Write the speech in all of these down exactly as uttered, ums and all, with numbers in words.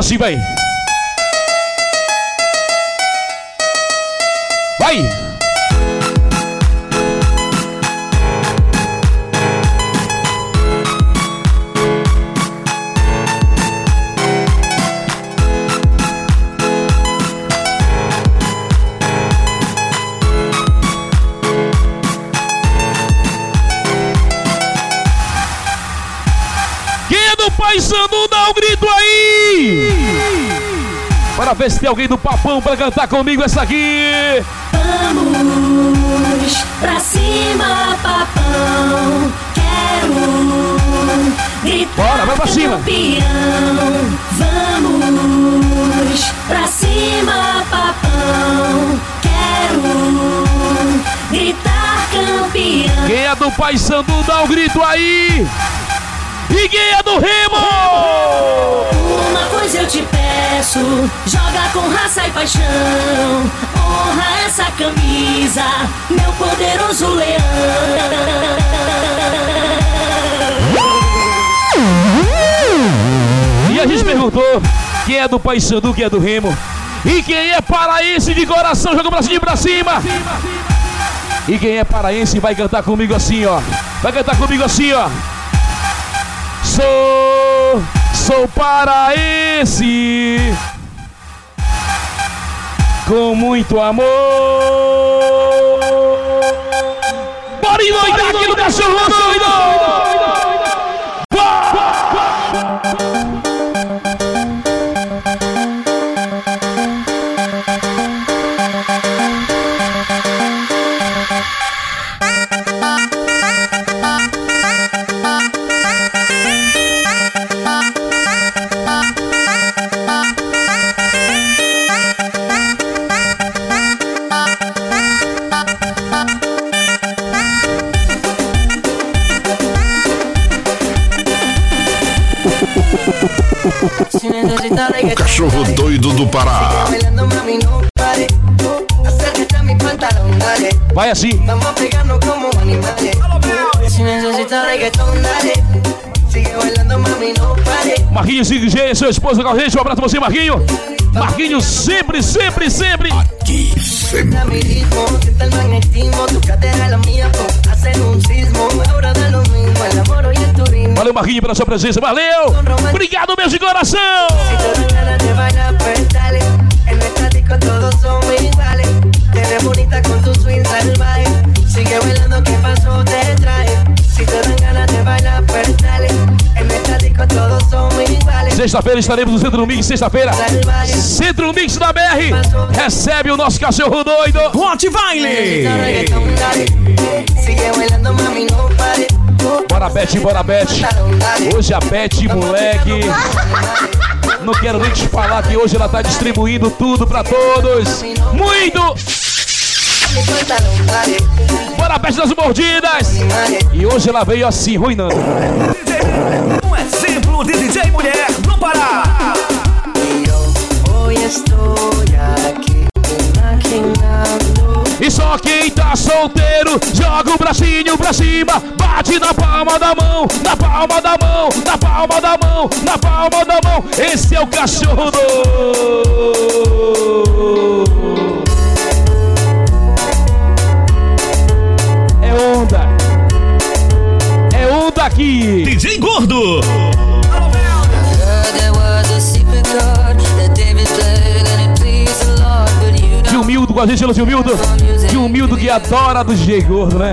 assim, vai. Vai. Paisano, dá um grito aí! Para ver se tem alguém do Papão para cantar comigo essa aqui. Vamos pra cima, Papão. Quero gritar. Bora, vai pra cima. Campeão. Vamos pra cima, Papão. Quero gritar campeão. Quem é do Paisano, dá um grito aí! E quem é do Remo? Uma coisa eu te peço, joga com raça e paixão. Honra essa camisa, meu poderoso leão. E a gente perguntou quem é do Paissandu, quem é do Remo. E quem é paraense de coração, joga o bracinho pra cima. E quem é paraense vai cantar comigo assim, ó. Vai cantar comigo assim, ó. Sou, sou paraense, com muito amor. Bora endoidar aqui no cachorro doido! O cachorro doido do Pará. Vai assim. Marquinhos cinco G, seu esposo com a gente. Um abraço pra você, Marquinho. Marquinhos sempre, sempre, sempre. Aqui, sempre. Valeu, Marquinhos, pela sua presença. Valeu. Obrigado, beijo de coração. Sexta-feira estaremos no Centro Mix, sexta-feira. Centro Mix da B R. Recebe o nosso cachorro doido. Rottweiler. Bora, Beth, bora, Beth. Hoje a Beth, moleque. Não quero nem te falar que hoje ela tá distribuindo tudo pra todos. Muito! Bora, Beth das mordidas. E hoje ela veio assim, ruinando. Um exemplo de D J mulher no Pará. E só quem tá solteiro joga o bracinho pra cima, bate na palma da mão, na palma da mão, na palma da mão, na palma da mão. Esse é o cachorro do... É onda. É onda aqui. D J Gordo. Gilmildo com a gente, Gilmildo. Gilmildo que adora do D J Gordo, né?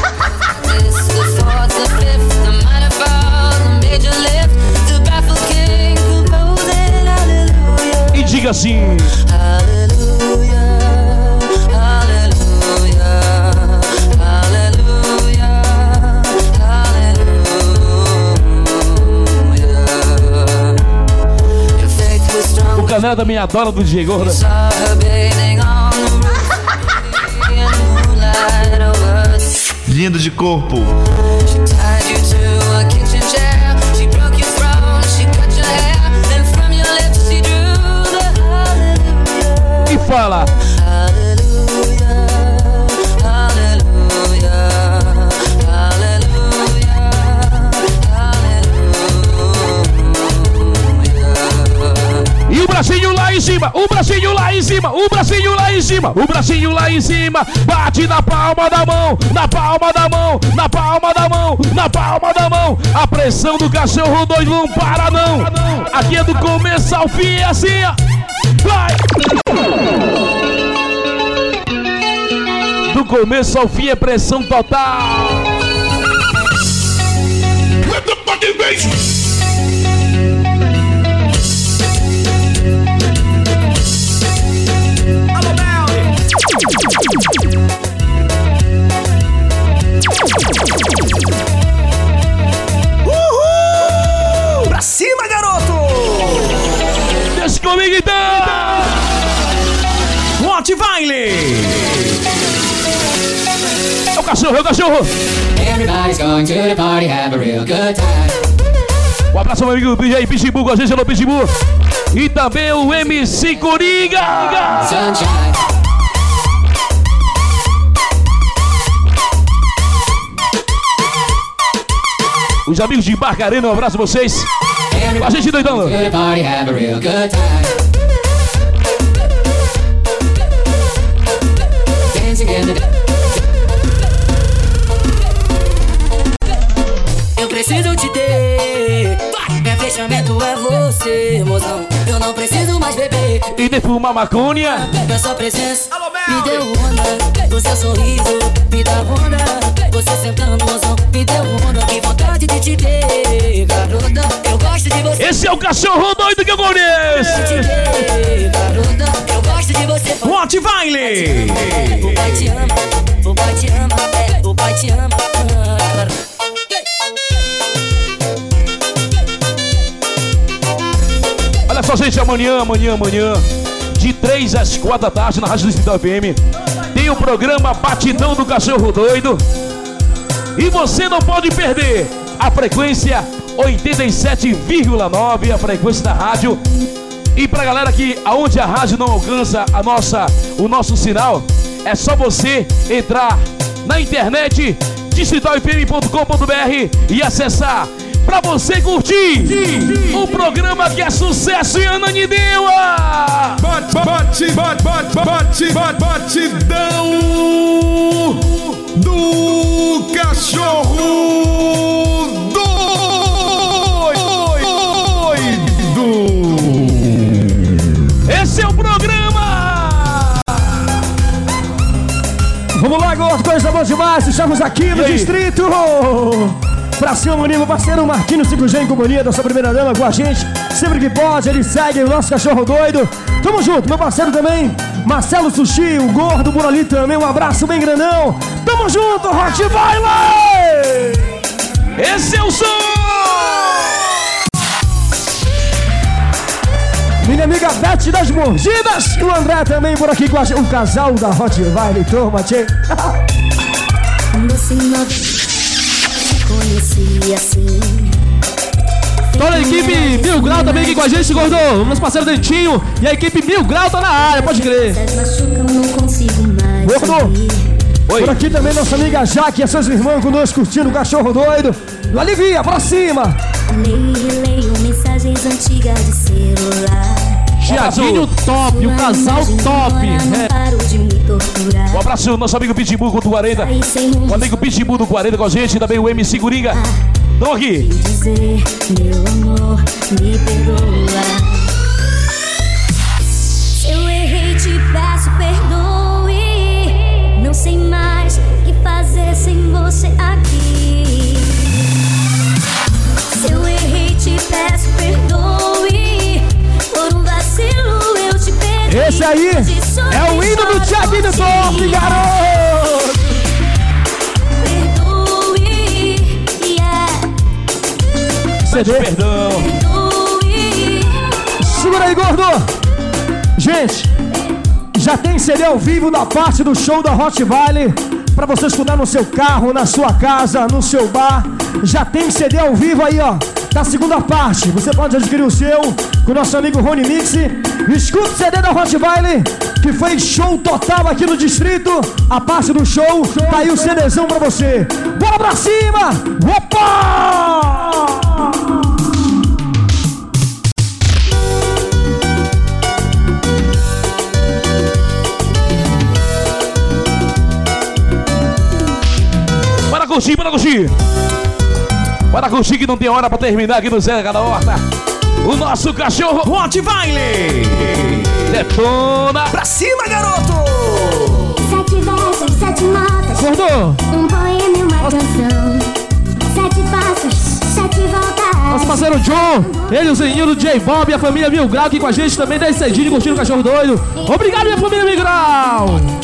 E diga assim. O Canela também adora do D J Gordo. Lindo de corpo. E fala. cima, o bracinho lá em cima, o bracinho lá em cima. Bate na palma da mão, na palma da mão, na palma da mão, na palma da mão. A pressão do cachorro doido não para não. Aqui é do começo ao fim, é assim, ó. Vai! Do começo ao fim é pressão total. Let the fucking bass. Uhul! Pra cima, garoto! Deixa comigo então! Hot Vile! É o cachorro, é o cachorro! Everybody's going to the party, have a real good time. Um abraço ao meu amigo D J Pitbull, com a gente, alô Pitbull. E também o M C Coringa! Sunshine. Os amigos de Barcarena, um abraço a vocês. Com a gente, doidão. To the party, have a real good time. Dancing in the... Eu preciso te ter. Meu fechamento é você, mozão. Eu não preciso mais beber. E de fumar maconha. Da sua presença me deu onda. Do seu sorriso me dá onda. Você sentando, mozão, me deu onda. Que vontade de te ter, garota. Eu gosto de você. Esse é o cachorro doido que eu conheço. De te ter, garota. Eu gosto de você. Hot Vile! O pai te ama, o pai te ama, é, o pai te ama. Olha só, gente, amanhã, amanhã, amanhã, de três às quatro da tarde, na Rádio Distrital F M, tem o programa Batidão do Cachorro Doido. E você não pode perder a frequência oitenta e sete vírgula nove, a frequência da rádio. E pra galera que aonde a rádio não alcança a nossa, o nosso sinal, é só você entrar na internet distrital f m ponto com ponto b r e acessar pra você curtir o programa que é sucesso em Ananindeua. Bate, bate, bate, bate, bate, bate, batidão do cachorro doido. Esse é o programa. Vamos lá, gordo, coisa boa demais. Estamos aqui no distrito. Pra cima, meu parceiro Marquinhos cinco G em companhia da sua primeira dama com a gente. Sempre que pode, ele segue o nosso cachorro doido. Tamo junto, meu parceiro também, Marcelo Sushi, o gordo por ali também. Um abraço bem grandão. Tamo junto, Hot Vile! Esse é o som. Minha amiga Beth das Mordidas. E o André também por aqui com a gente. O casal da Hot Vile. Toma, tchê. Você não te conhecia assim. Toda a equipe Mil Grau também aqui com a gente, gordo. Meus parceiros Dentinho e a equipe Mil Grau tá na área, pode crer. Gordo, por aqui também nossa amiga Jaque e as suas irmãs conosco curtindo o cachorro doido. Do Alivia, pra cima. Leio e releio mensagens antigas de celular. Tiaguinho top, o casal top. Não paro de me torturar. Um abraço ao nosso amigo Pitbull do quarenta. O amigo Pitbull do quarenta com a gente, e também o M C Coringa. Estão aqui. Dizer, meu amor, me perdoa. Se eu errei, te peço perdoe. Não sei mais o que fazer sem você aqui. Se eu errei, te peço perdoe. Por um vacilo eu te perdi. Esse aí é o hino do Tiaguinho top, garoto. C D. Perdão. Segura aí, gordo. Gente, já tem C D ao vivo da parte do show da Hot Vile pra você escutar no seu carro, na sua casa, no seu bar. Já tem C D ao vivo aí, ó, da segunda parte. Você pode adquirir o seu com o nosso amigo Rony Mix. Escuta o C D da Hot Vile, que foi show total aqui no distrito. A parte do show, tá aí o CDzão pra você. Bora pra cima! Opa! curtir, bora curtir. Bora curtir que não tem hora pra terminar aqui no Zé da Horta. O nosso cachorro Rottweiler. detona. Pra cima, garoto. Sete versos, sete notas. Acordou? Um poema e uma canção. Sete passos, sete voltas. Nosso parceiro John, ele, o Zeninho do J Bob e a família Mil Grau aqui com a gente também desde cedinho curtindo o Cachorro Doido. Obrigado, minha família Mil Grau.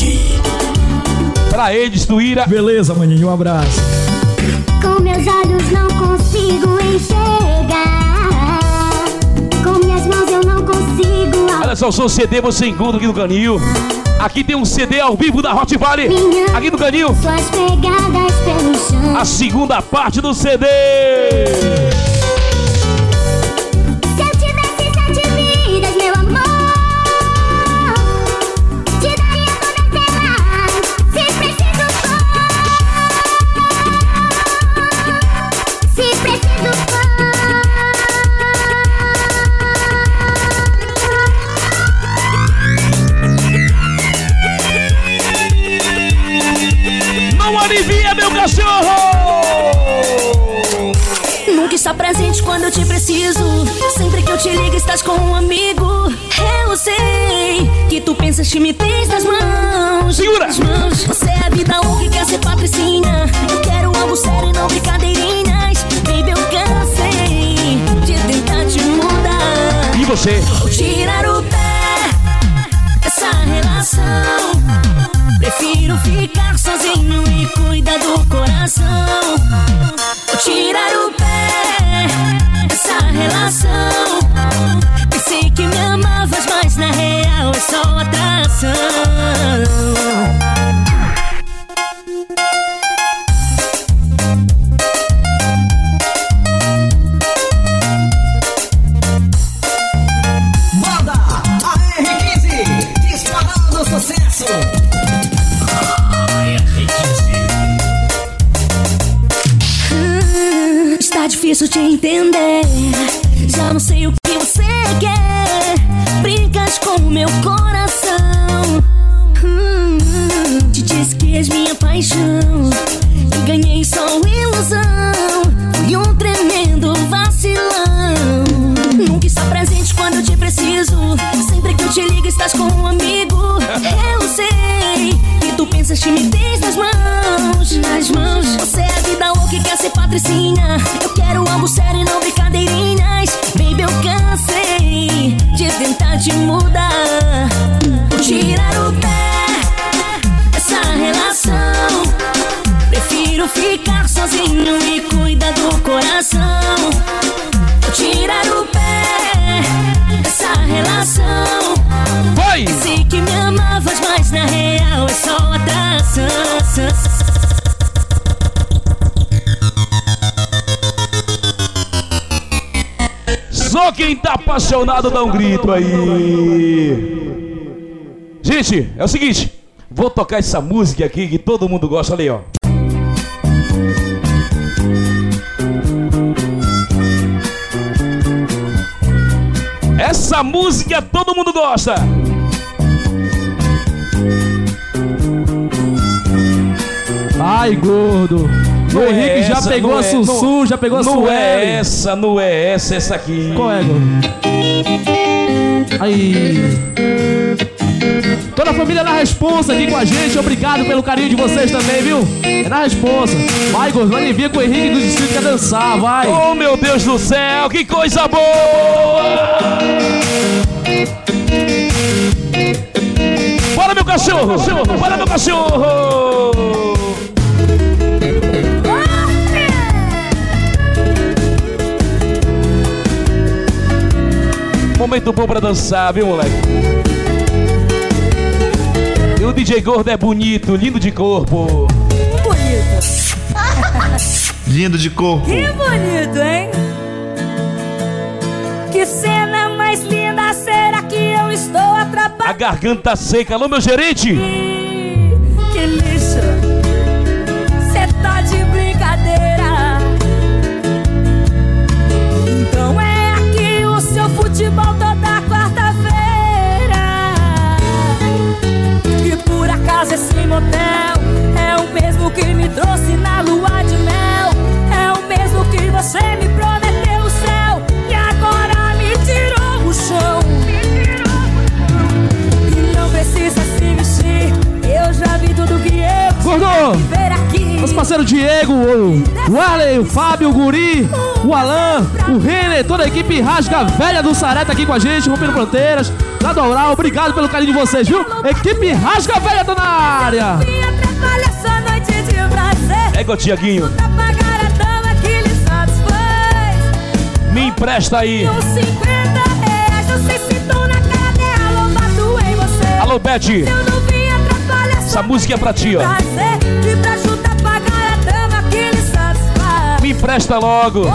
Pra eles, Tuíra. Beleza, maninho, um abraço. Com meus olhos não consigo enxergar. Com minhas mãos eu não consigo. Olha só, o seu C D você encontra aqui no Canil. Aqui tem um C D ao vivo da Rottweiler. Aqui no Canil. Suas pegadas pelo chão. A segunda parte do C D. Se eu tivesse sete vidas, meu amor, te daria todas elas, se preciso for. Se preciso for. Não alivia, meu cachorro! Nunca está presente quando eu te preciso. Sempre que eu te ligo estás com um amigo. Eu sei que tu pensas que me tens nas mãos. Segura! Nas mãos. Você é a vida um que quer ser patricinha. Eu quero algo sério e não brincadeirinhas. Baby, eu cansei de tentar te mudar. E você? Vou tirar o pé dessa relação. Prefiro ficar sozinho e cuidar do coração. Vou tirar o pé dessa relação. Pensei que me amavas, mas na real é só atração. Banda A R quinze, disparando sucesso. Hum, Está difícil te entender. Já não sei o que você quer. Brincas com o meu coração. Hum, Te disse que és minha paixão e ganhei só ilusão. Fui um tremendo vacilão. Nunca está presente quando eu te preciso. Sempre que eu te ligo estás com um amigo. Eu sei que tu pensas que me tens nas mãos. Nas mãos. Você é a vida louca que quer ser patricinha. Eu quero algo sério e não brincadeirinhas. Baby, eu cansei de tentar te mudar. Vou tirar o pé dessa relação. Prefiro ficar sozinho e cuidar do coração. Vou tirar o pé dessa relação. Vai! Sei que me amavas, mas na real é só atração. Só quem tá apaixonado dá um grito aí. Gente, é o seguinte. Vou tocar essa música aqui que todo mundo gosta ali, ó. Essa música todo mundo gosta. Ai, gordo. O Não Henrique é já essa, pegou não a é, Sussu, não- já pegou a Não Sueli. é essa, não é essa, essa aqui. Qual é, gordo? Aí. Toda a família na responsa aqui com a gente. Obrigado pelo carinho de vocês também, viu? É na responsa. Vai, gordo, vai vir com o Henrique do Distrito quer dançar, vai. Oh, meu Deus do céu, que coisa boa! Bora, meu cachorro! Bora, meu cachorro! Momento bom pra dançar, viu, moleque? E o D J Gordo é bonito, lindo de corpo. Lindo de corpo. Que bonito, hein? Que cena mais linda, será que eu estou atrapalhando? A garganta seca. Alô, meu gerente? Que lixo, cê tá de brincadeira. Então é aqui o seu futebol toda quarta-feira. E por acaso esse motel é o mesmo que me trouxe na lua Os parceiros Diego, o Arley, o Fábio, o Guri, o Alan, o Renner, toda a equipe Rasga Velha do Saré tá aqui com a gente, rompendo fronteiras. Da Doral, obrigado pelo carinho de vocês, viu? Equipe Rasga Velha tá na área. Égua, Tiaguinho. Me empresta aí. Alô, Beth. Essa música é pra ti, ó. Me empresta logo.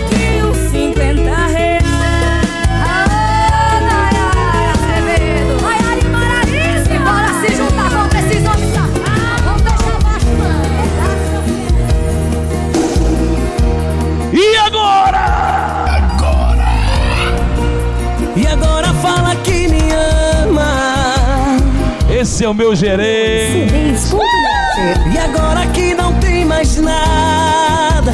E agora? Agora. E agora fala que me ama. Esse é o meu gerente. E agora que não tem mais nada.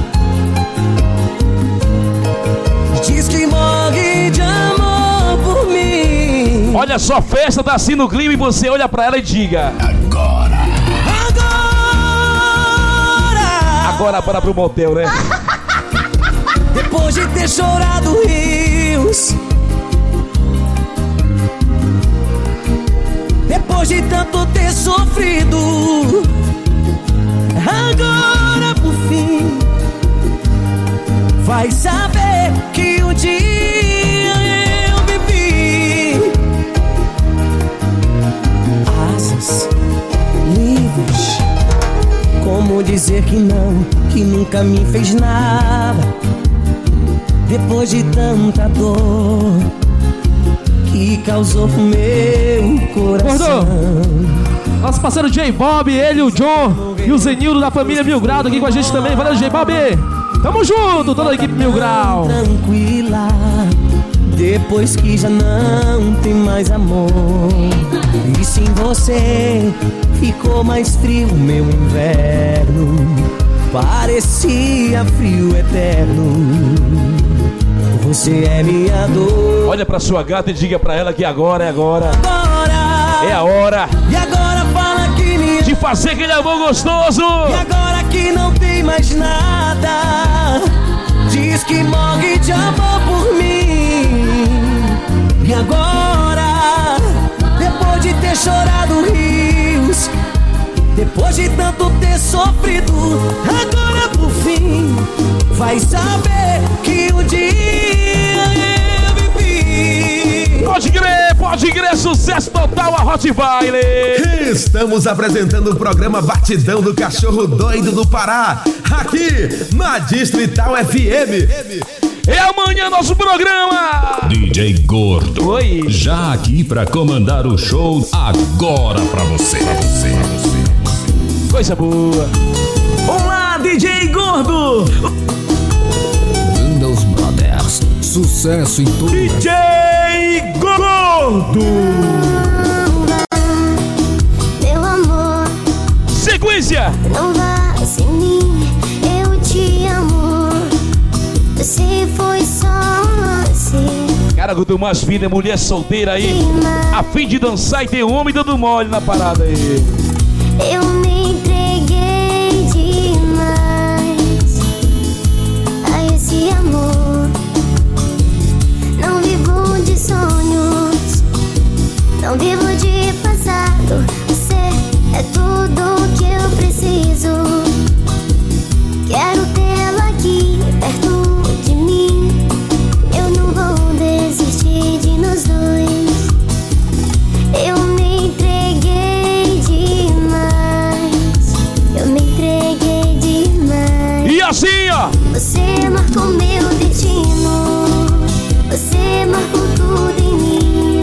Diz que morre de amor por mim. Olha só, a festa tá assim no clima e você olha pra ela e diga: Agora. Agora. Agora para pro motel, né? Depois de ter chorado rios, depois de tanto ter sofrido, agora por fim vai saber que um dia eu vivi. Asas livres, como dizer que não, que nunca me fez nada. Depois de tanta dor que causou meu coração. Gordô, nosso parceiro J Bob, ele, o John e o Zenildo da família Mil Grau aqui com a gente também. Valeu, J Bob. Tamo junto, toda a equipe Mil Grau. Tranquila, depois que já não tem mais amor. E sem você ficou mais frio meu inverno. Parecia frio eterno. Você é minha dor. Olha pra sua gata e diga pra ela que agora é agora. Agora é a hora. E agora fala que me de fazer aquele amor gostoso. E agora que não tem mais nada. Diz que morre de amor por mim. E agora, depois de ter chorado rios, depois de tanto ter sofrido, agora por fim vai saber que um dia eu vivi. Pode crer, pode crer, sucesso total a Rottweiler. Estamos apresentando o programa Batidão do Cachorro Doido do Pará, aqui na Distrital F M. É amanhã nosso programa. D J Gordo. Oi. Já aqui pra comandar o show agora pra você. Pra você, pra você. Coisa boa. Olá, D J Gordo. Windows Brothers, sucesso em todo D J Gordo. Meu amor, sequência. não vá sem mim, eu te amo. Você foi só assim. Cara, quanto mais fina é mulher solteira aí, a fim de dançar e ter homem dando mole na parada aí. Eu me entreguei demais a esse amor. Não vivo de sonhos, não vivo de passado. Você é tudo que eu preciso. Quero tê-la aqui perto de mim. Eu não vou desistir de nós dois. Eu me entreguei demais. Eu me entreguei demais. E assim, ó. Você marcou meu destino. Você marcou tudo em mim.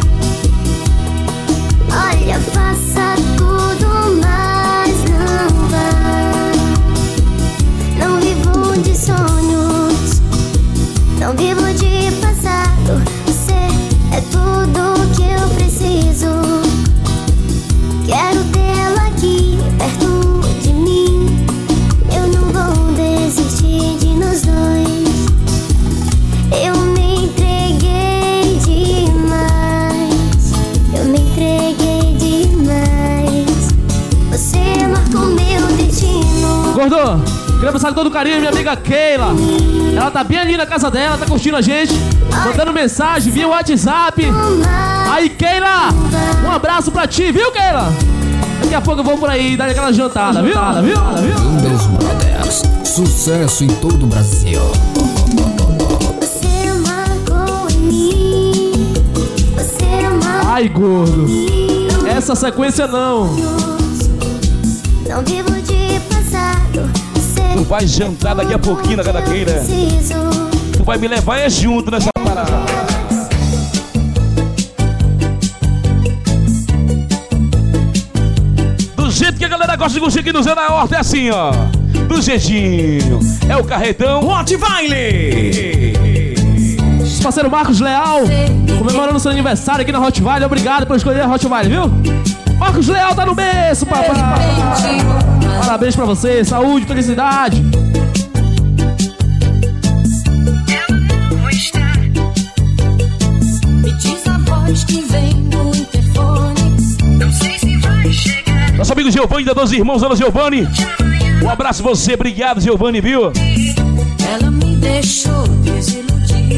Olha, faça tudo, mas não vá. Não vivo de sonhos, não vivo de passado. Você é tudo que eu preciso. Quero tê-la aqui perto de mim. Eu não vou desistir de nós dois. gordo, queria passar com todo carinho minha amiga Keila. Ela tá bem ali na casa dela, tá curtindo a gente, mandando mensagem via WhatsApp. Aí, Keila, um abraço pra ti, viu, Keila? Daqui a pouco eu vou por aí dar aquela jantada, viu? Jantada, viu? Lindas Brothers, sucesso em todo o Brasil. Você marcou em mim. Você marcou. Ai, gordo, essa sequência não. Não vivo de passado. Tu vai jantar daqui a pouquinho na Cadaqueira. Tu vai me levar é junto nessa parada. Do jeito que a galera gosta de curtir aqui no Zé da Horta, é assim, ó. Do jeitinho. É o carretão Hot Vile. Parceiro Marcos Leal, comemorando seu aniversário aqui na Hot Vile. Obrigado por escolher a Hot Vile, viu? Marcos Leal tá no berço, papai. Parabéns pra você, saúde, felicidade. Me diz a voz que vem do interfone. Não sei se vai chegar. Nosso amigo Giovanni da doze Irmãos, alô Giovanni. Um abraço pra você, obrigado Giovanni, viu? Ela me deixou desiludido.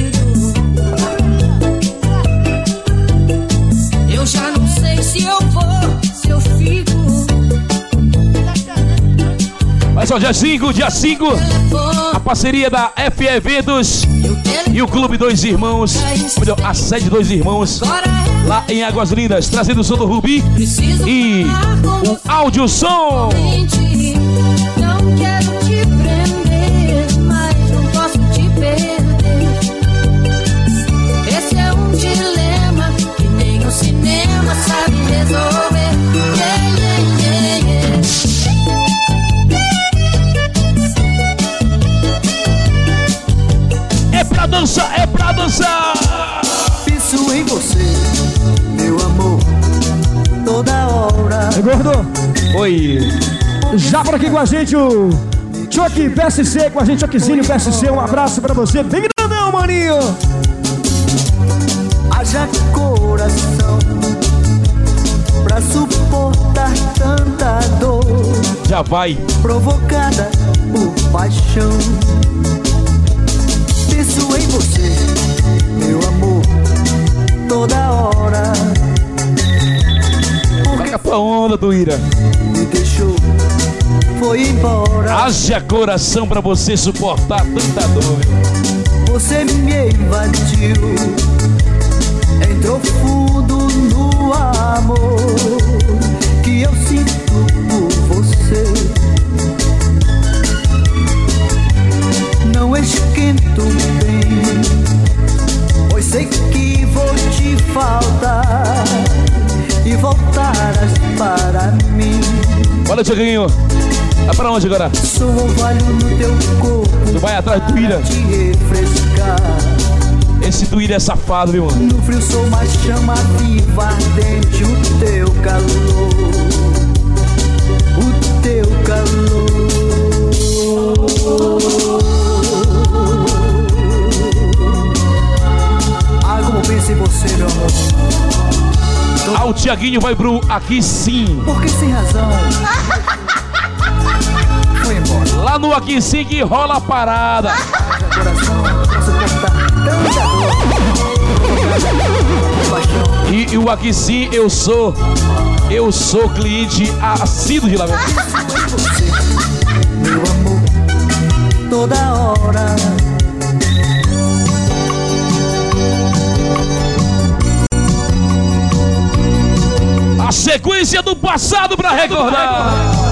Eu já não sei se eu vou, se eu fico. Mas ó, dia cinco, dia cinco, a parceria da F Eventos e o Clube Dois Irmãos, melhor, a sede Dois Irmãos, lá em Águas Lindas, trazendo o som do Rubi e o áudio som. Não quero te prender, mas não posso te perder. Esse é um dilema que nem o cinema sabe resolver. Yeah, yeah, yeah, yeah. É pra dançar, é pra dançar. Penso em você, meu amor, toda hora. É, gordo, Oi. já por aqui com a gente o Choque P S C, com a gente, Choquezinho P S C. Um abraço pra você, bem grandão, maninho. Haja coração pra suportar tanta dor Já vai. provocada por paixão. Penso em você, meu amor, toda hora. Pega pra onda, Tuíra. Me deixou, foi embora. Haja coração pra você suportar tanta dor. Você me invadiu, entrou fundo no amor que eu sinto por você. Não esquento bem, pois sei que vou te faltar e voltarás para mim. Olha, Tiaguinho. Vai pra onde agora? Sou orvalho no teu corpo. Tu vai atrás do Tuíra. Te refrescar. Esse Tuíra é safado, viu, mano? No frio sou uma chama viva, ardente, o teu calor, o teu calor. Ah, como penso em você, meu amor. Ah, o Tiaguinho vai pro Aqui Sim. Porque sem razão foi embora. Lá no Aqui Sim que rola a parada. Coração pra suportar tanta dor. Paixão. E, e o Aqui Sim, eu sou Eu sou cliente assíduo de lá. Meu amor, toda hora. A sequência do passado pra recordar.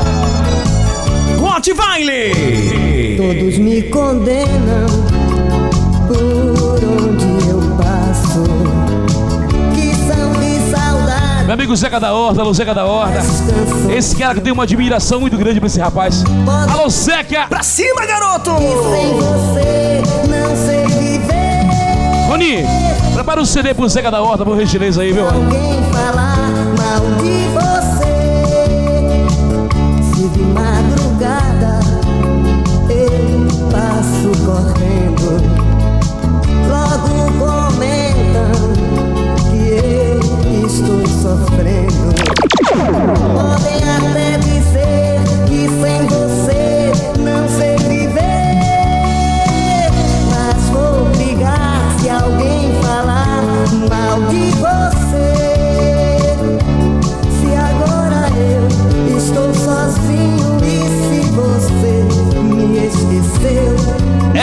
Hot Vile. Todos me condenam por onde eu passo. Que são de saudade. Meu amigo Zeca da Horta, alô Zeca da Horta. Esse cara que tem uma admiração muito grande pra esse rapaz. Alô Zeca! Pra cima, garoto! Sem você não sei viver. Rony, prepara o C D pro Zeca da Horta, pro Reginês aí, viu? Alguém falar mal de você. Se de madrugada eu passo correndo, logo comentam que eu estou sofrendo. Podem até dizer que sem você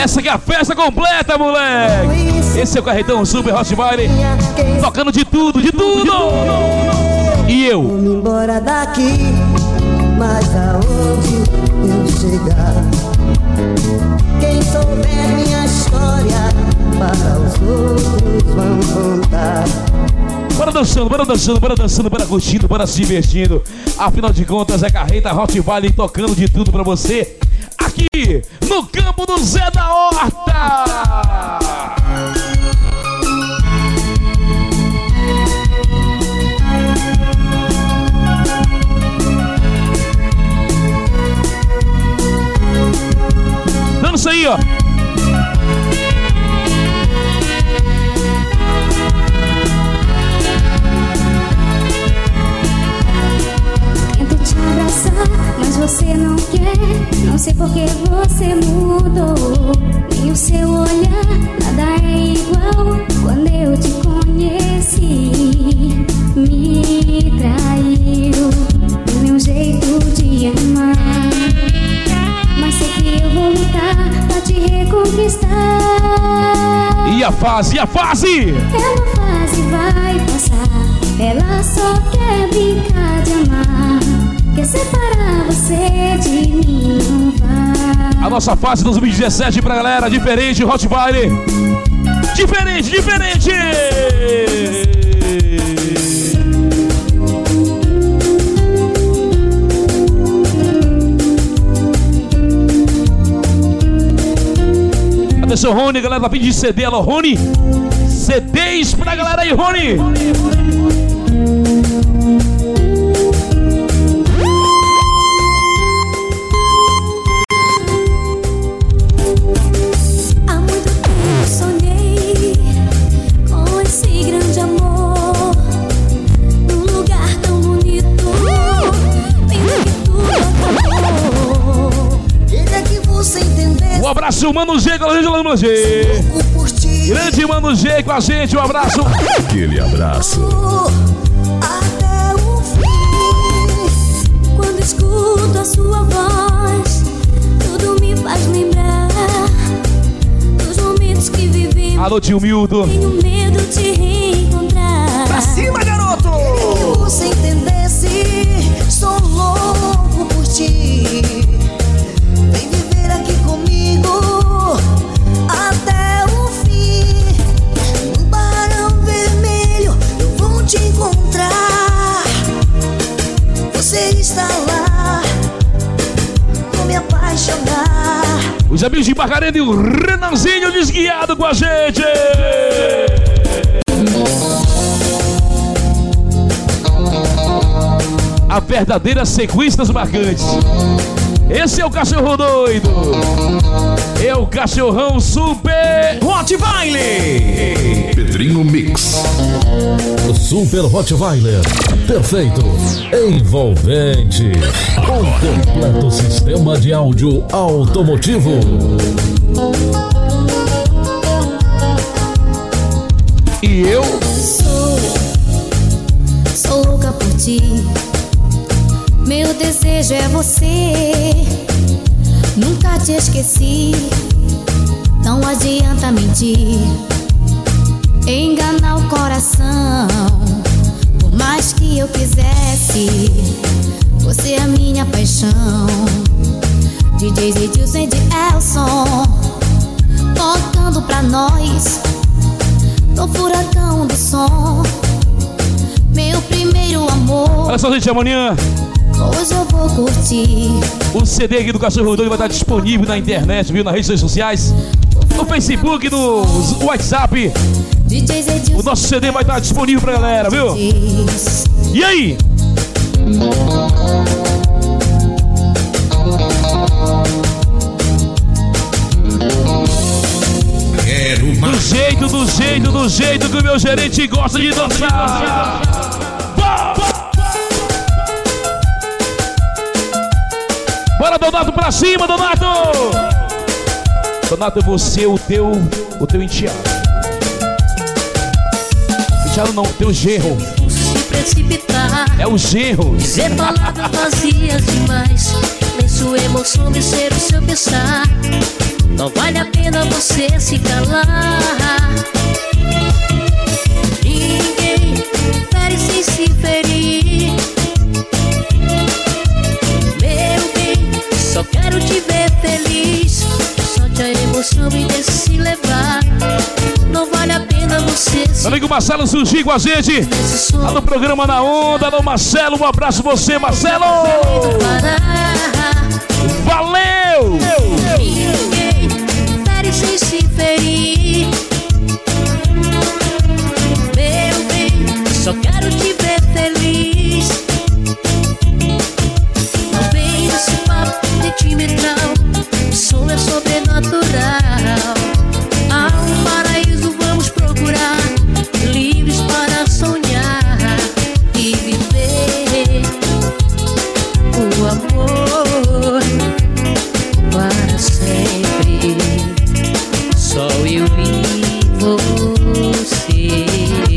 Essa que é a festa completa, moleque. Esse é o Carretão Super Hot Vale, tocando de tudo, de tudo. E eu? Vou-me embora daqui, mas aonde eu chegar? Quem souber minha história, para os outros vão contar. Bora dançando, bora dançando, bora dançando, bora curtindo, bora se divertindo. Afinal de contas, é Carreta Hot Vale tocando de tudo pra você. Aqui, no campo do Zé da Horta. Dança aí, ó. Tento te abraçar, mas você não quer. Não sei por que você mudou. Nem o seu olhar, nada é igual. Quando eu te conheci, me traiu o meu jeito de amar. Mas sei que eu vou lutar pra te reconquistar. E a fase, e a fase? É uma fase, vai passar. Ela só quer brincar de amar. Quer separar você de mim, não vai. A nossa fase dois mil e dezessete pra galera, diferente, Hot Vale. Diferente, diferente. Atenção, Rony, galera tá pedindo C D, alô, Rony. C Ds pra galera aí, Rony. Há muito tempo sonhei com esse grande amor, num lugar tão bonito, vendo que tudo acabou. Queria que você entendesse. Um abraço, Mano G, com a gente, Mano G. Grande Mano G com a gente, um abraço. Aquele abraço. Até o fim, quando escuto a sua voz, tudo me faz lembrar dos momentos que vivemos. Alô, tio Milton. Tenho medo de te reencontrar. Pra cima, garoto! Queria que você entendesse. Sou louco por ti. Vem viver aqui comigo até o fim. No Barão Vermelho eu vou te encontrar. Você está lá, vou me apaixonar. Os amigos de Barcarena e o Renanzinho desguiado com a gente. A verdadeira sequência das marcantes. Esse é o cachorro doido. É o cachorrão super Hot Vale. Pedrinho Mix. Super Rottweiler. Perfeito. Envolvente. Com completo sistema de áudio automotivo. E eu Sou, sou louca por ti. Meu desejo é você. Nunca te esqueci. Não adianta mentir, enganar o coração. Por mais que eu quisesse, você é a minha paixão. D Js Edilson e de Elson tocando pra nós no furacão do som. Meu primeiro amor. Olha só, gente, amanhã hoje eu vou curtir. o C D aqui do Cachorro Doido vai estar disponível na internet, viu? Nas redes sociais, no Facebook, no WhatsApp. D Js Edilson, O nosso C D vai estar disponível pra galera, viu? E aí? Do jeito, do jeito, do jeito que o meu gerente gosta de dançar. Bora, Donato, pra cima, Donato! Donato, você, o teu, o teu enteado. Enteado não, o teu gerro. precipitar. É o genro. Dizer palavras vazias demais, nem sua emoção me ser o seu pensar. Não vale a pena você se calar. Ninguém fere sem se ferir. Meu bem, só quero te ver feliz. Solte a emoção e deixe se levar. Não vale a pena você se... Meu amigo Marcelo surgiu com a gente lá no programa Na Onda. Alô Marcelo, um abraço você, Marcelo. Valeu! Ninguém fere sem se ferir. Meu bem, só quero te ver feliz. Não vem nesse papo sentimental, o som é sobrenatural. Há um paraíso, vamos procurar, livres para sonhar e viver o amor para sempre. Só eu e você.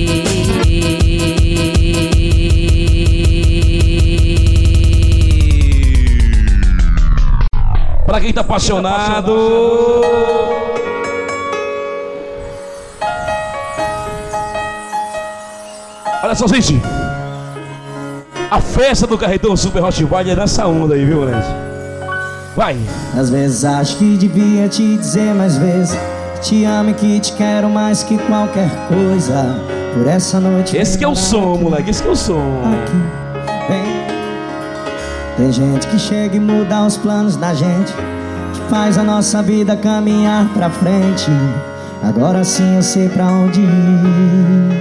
Pra quem tá apaixonado, olha só, gente. A festa do Carretão Super Hot Vale é nessa onda aí, viu, Léo? Vai. Às vezes acho que devia te dizer mais vezes que te amo e que te quero mais que qualquer coisa. Por essa noite. Esse que é o som, moleque. Esse que é o som. Aqui, vem. Tem gente que chega e muda os planos da gente, que faz a nossa vida caminhar pra frente. Agora sim eu sei pra onde ir.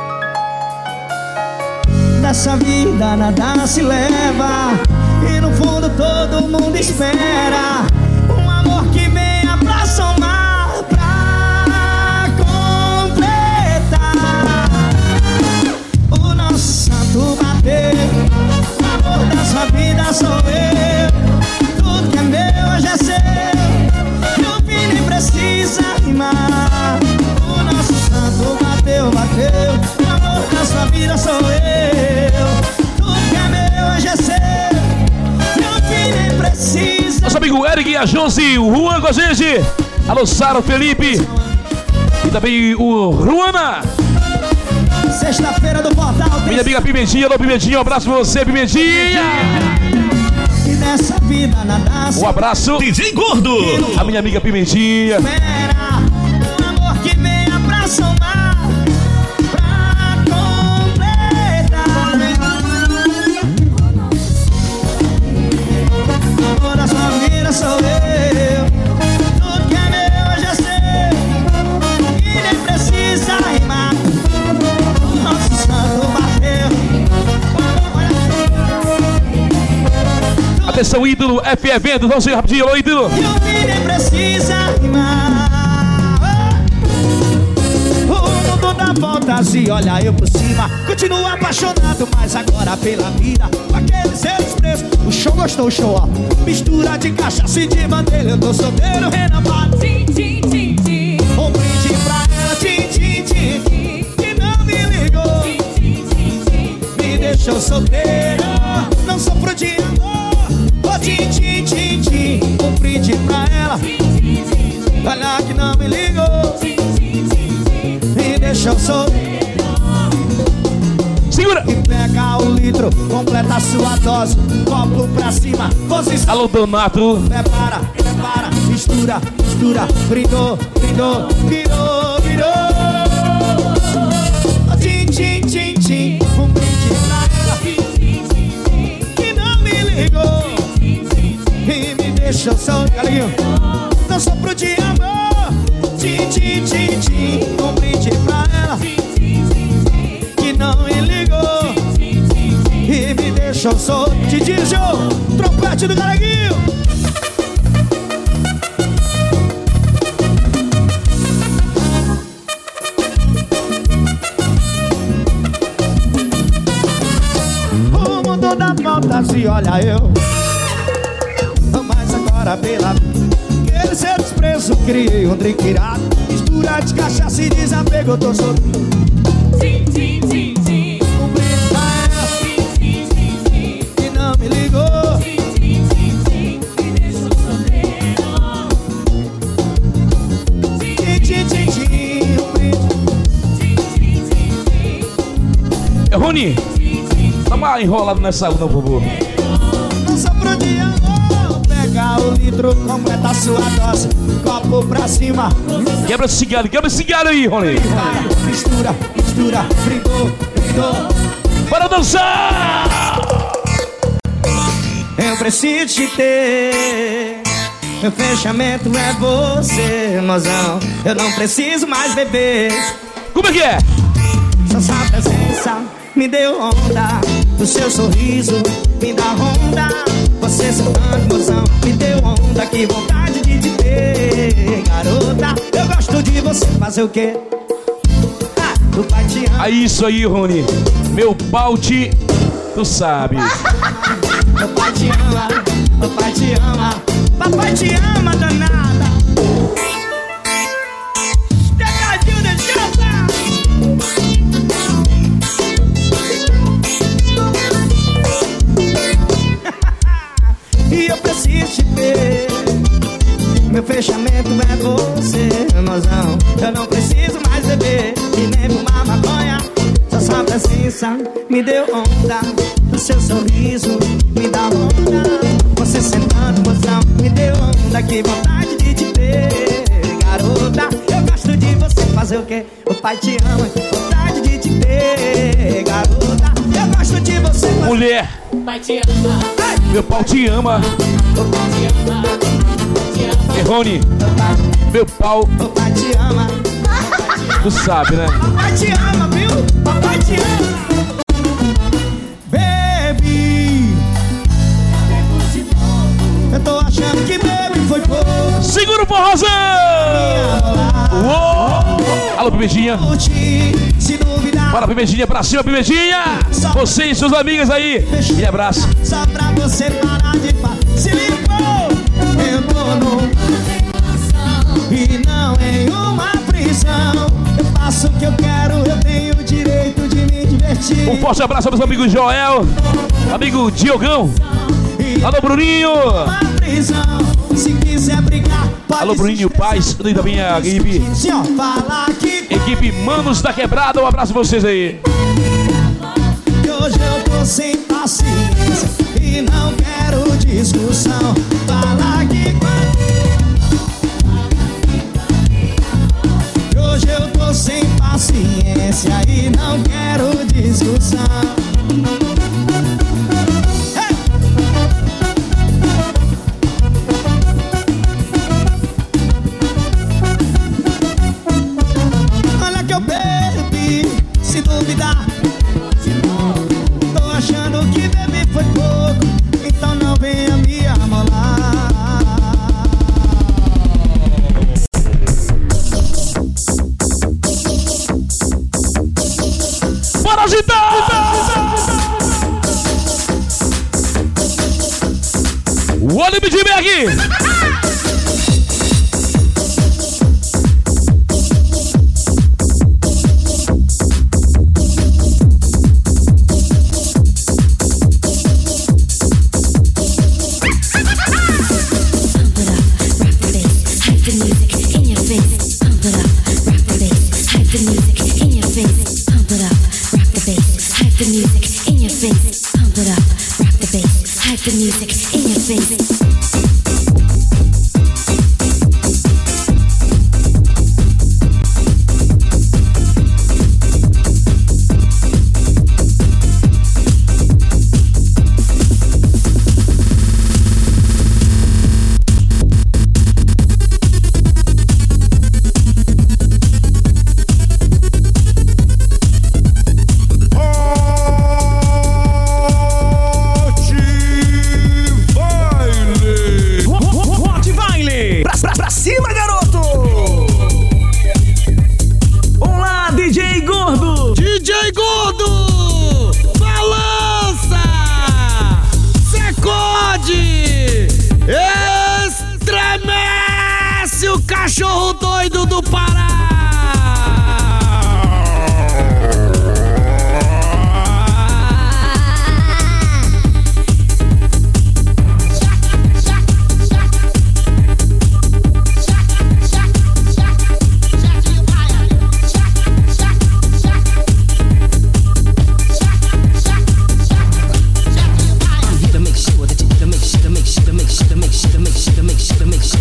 Dessa vida nada se leva, e no fundo todo mundo espera um amor que venha pra somar, pra completar. O nosso santo bateu, o amor da sua vida sou eu. Tudo que é meu hoje é seu, e o fim nem precisa rimar. O nosso santo bateu, bateu, o amor da sua vida sou eu. Tudo que é meu hoje é seu, e o fim nem precisa. Nosso amigo Eric e a Josi, o Juan com a gente. Alô, Sara, o Felipe. E também o Ruana. Sexta-feira do Portal. Minha amiga Pimentinha, alô Pimentinha, um abraço pra você, Pimentinha. E nessa vida nada se... Um abraço, D J Gordo. A minha amiga Pimentinha. Espera um amor que venha pra somar, pra completar. O amor da sua vida sou eu. Tudo que é meu hoje é seu, e nem precisa rimar. O nosso santo bateu. Atenção, ídolo, F Eventos, vamos ser rapidinho, alô, ídolo. E o fim nem precisa rimar. O mundo dá voltas e olha eu por cima. Continuo apaixonado, mas agora pela vida. Com aquele seu desprezo, o show gostou, show ó. Mistura de cachaça e de bandeira. Eu tô solteiro, renovado. Tim, tim, tim, tim. Um brinde pra ela, tim, tim, tim, tim. Que não me ligou, tim, tim, tim, tim. Me deixou solteiro, não sofro de amor. Oh, tim, tim, tim, tim. Um brinde pra ela, olha que não me ligou, me deixou solteiro. Segura! E pega o litro, completa a sua dose. Copo pra cima, posição. Alô, Donato. Prepara, prepara, mistura, mistura. Brindou, brindou, virou, virou. Oh, tim, tim, tim, tim. Um brinde pra ela, que não me ligou e me deixou solteiro. Não sofro de amor. Tim, tim, tim, tim. Um brinde pra ela, que não me ligou e me deixou solto. Didinho, trompete do Galeguinho. O mundo dá voltas e olha eu. Mas agora pela aquele seu desprezo, criei um drink irado. Mistura de cachaça e desapego, eu tô solto. Tim, tim, tim, tim. Um brinde pra Rony, dá uma enrolada nessa onda, por favor. Sopro de amor, pega o litro, completa a sua dose, copo pra cima. Quebra esse cigarro, quebra esse cigarro aí, Rony. Mistura, mistura, brindou, brindou. Bora dançar! Eu preciso te ter. Meu fechamento é você, mozão. Eu não preciso mais beber. Como é que é? Só sua presença me deu onda. O seu sorriso me dá onda. Você sentando, mozão, me deu onda. Que vontade de te ter, garota. Eu gosto de você, fazer o quê? Ah, o pai te ama. É isso aí, Rony. Meu pau te... Tu sabe. Meu pai te ama, meu pai te ama. Papai te ama, danada. Pegadinho de chata. E eu preciso te ver. Meu fechamento é você, mozão. Eu não preciso mais beber e nem fumar maconha. Só sua presença me deu onda. O seu sorriso me dá onda. Você sentando, mozão, me deu onda. Que vontade de te ter, garota. Eu gosto de você, fazer o quê? O pai te ama, que vontade de te ter, garota. Eu gosto de você, fazer... Mulher, O pai te ama, meu pau te ama. O pai te ama, te ama. E Rony, meu pau, o pai te ama. tu sabe, né? Papai te ama, viu? Papai te ama. Baby, eu tô achando que baby foi pouco. Segura o forrozão! Uou! Alô, Pimentinha. Se duvidar, Bora, Pimentinha, pra cima, Pimentinha! Você e seus amigos aí. Me abraço. só pra você parar de falar. Se limpou, eu tô no... E não em uma prisão. Eu faço o que eu quero, eu tenho o direito de me divertir. Um forte abraço para os amigos Joel, amigo Diogão. Alô, Bruninho. Uma prisão. Se quiser brigar, pode. Alô, Bruninho Paz e também a equipe. Se ó, fala que Equipe Manos da Quebrada, um abraço pra vocês aí. hoje eu tô sem paciência e não quero discussão. Fala que hoje eu tô sem paciência e não quero discussão. Hey! Olha que eu bebi, se duvidar. Tô achando que bebi foi pouco, então não venha me amolar. Bora agitar! O olho de Berg! The music in your face. Cachorro doido do Pará.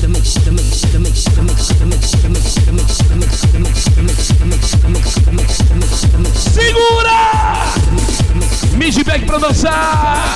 Segura! Midback pra dançar!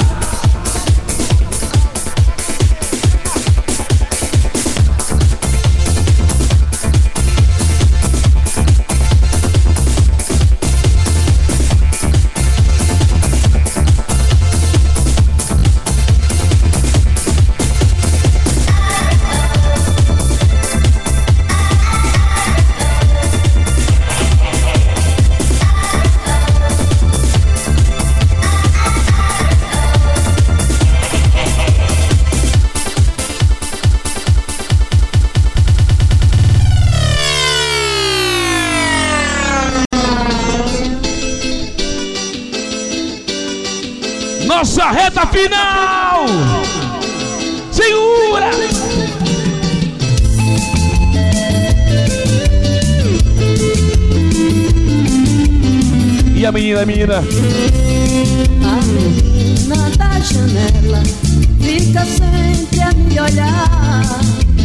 Nossa reta final! Segura! E a menina, a menina? A menina da janela fica sempre a me olhar.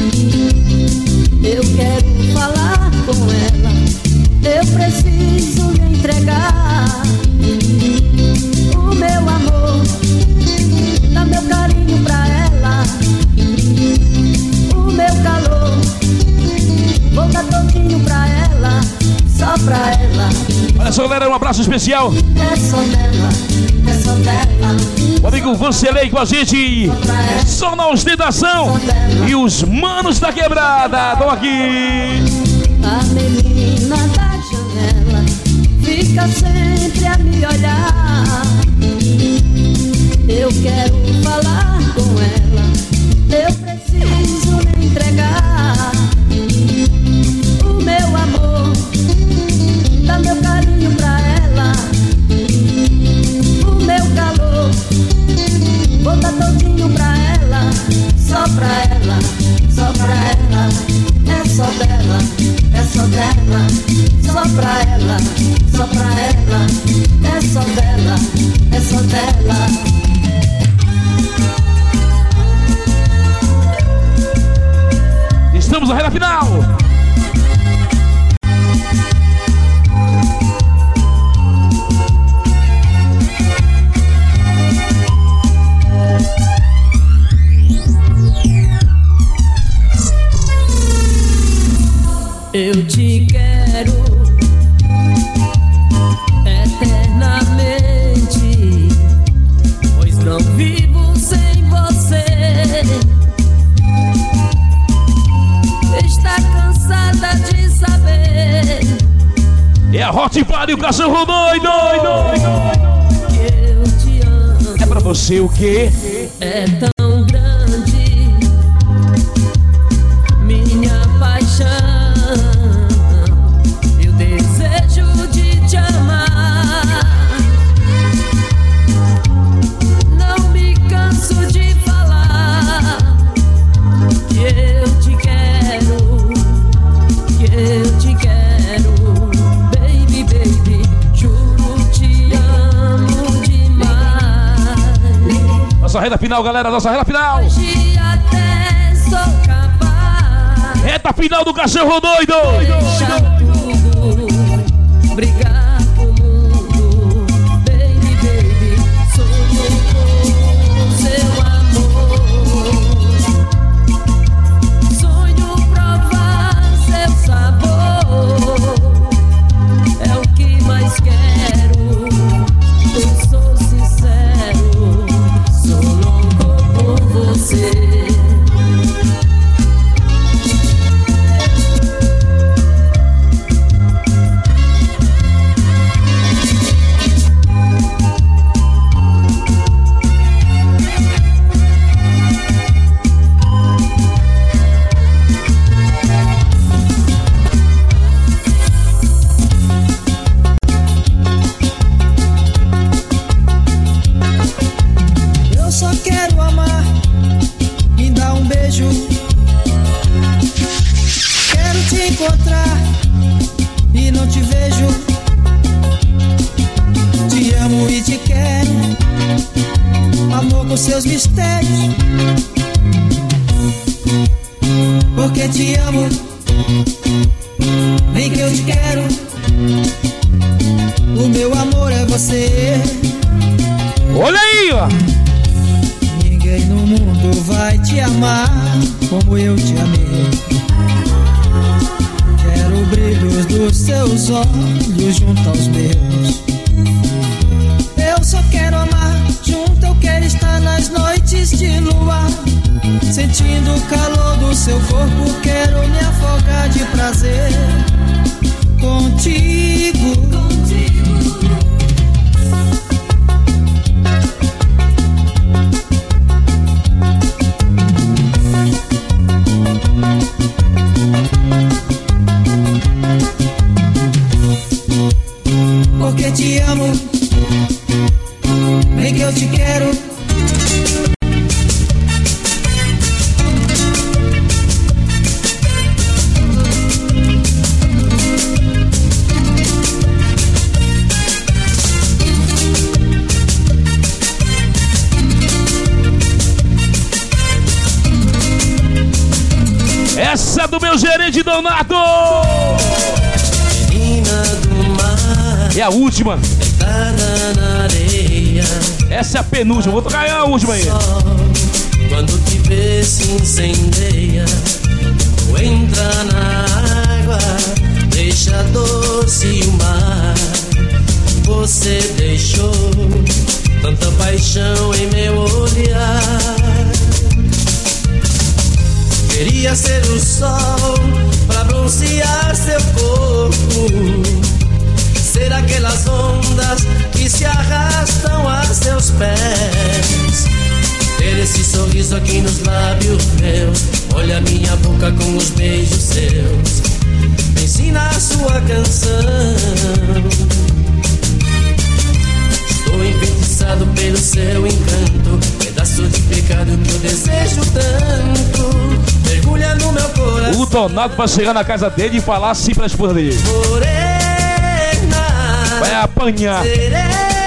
Eu quero falar com ela, eu preciso me entregar. O meu amor, dá meu carinho pra ela. O meu calor, vou dar todinho pra ela, só pra ela. Olha só, galera, um abraço especial. É só dela, é só dela. O amigo Vancelei com a gente. Só na ostentação. E os manos da quebrada estão aqui. A menina da janela fica sempre a me olhar. Eu quero falar com ela, eu preciso me entregar. O meu amor, dá meu carinho pra ela. O meu calor, vou dar todinho pra ela, só pra ela, só pra ela. É só dela, é só dela, só pra ela, só pra ela. É só dela, é só dela. Estamos na reta final. Eu te quero eternamente, pois não vivo sem você. Está cansada de saber. É a Hot Party, o cachorro doido. Que eu te amo. É pra você o quê? É tão grande minha paixão. Eu desejo de te amar. Não me canso de falar que eu te quero, que eu te quero, baby, baby. Juro, te amo demais. Nossa reta final, galera, nossa reta final. Hoje até sou capaz. Reta final do cachorro doido. Deixa tudo, brigar com o mundo, baby, baby. Sonho com seu amor. Sonho provar seu sabor. É o que mais quero. Eu sou sincero, sou louco por você. porque te amo. Vem que eu te quero. O meu amor é você. Olha aí, ó. Ninguém no mundo vai te amar como eu te amei. Quero o brilho dos seus olhos junto aos meus. Eu só quero amar junto, eu quero estar nas noites de lua, sentindo o calor do seu corpo, quero me afogar de prazer contigo. Porque te amo, vem que eu te quero. Essa é do meu gerente Donato. Menina do mar, é a última. deitada na areia. Essa é a penúltima, vou tocar a última aí. Quando te vê se incendeia, ou entra na água, deixa doce o mar. Você deixou tanta paixão em meu olhar. Queria ser o sol pra bronzear seu corpo, ser aquelas ondas que se arrastam a seus pés, ter esse sorriso aqui nos lábios meus, olha minha boca com os beijos seus, me ensina a sua canção. Estou enfeitiçado pelo seu encanto, pedaço de pecado que eu desejo tanto, mergulha no meu coração. O Donato vai chegar na casa dele e falar assim pra esposa dele: Morena, vai apanhar. Sereia,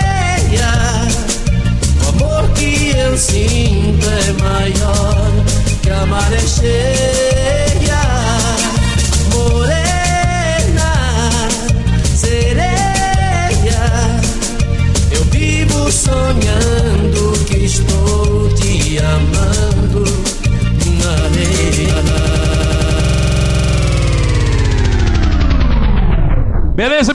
o amor que eu sinto é maior que a maré cheia. Morena, sereia, eu vivo sonhando que estou te amando na areia. Beleza?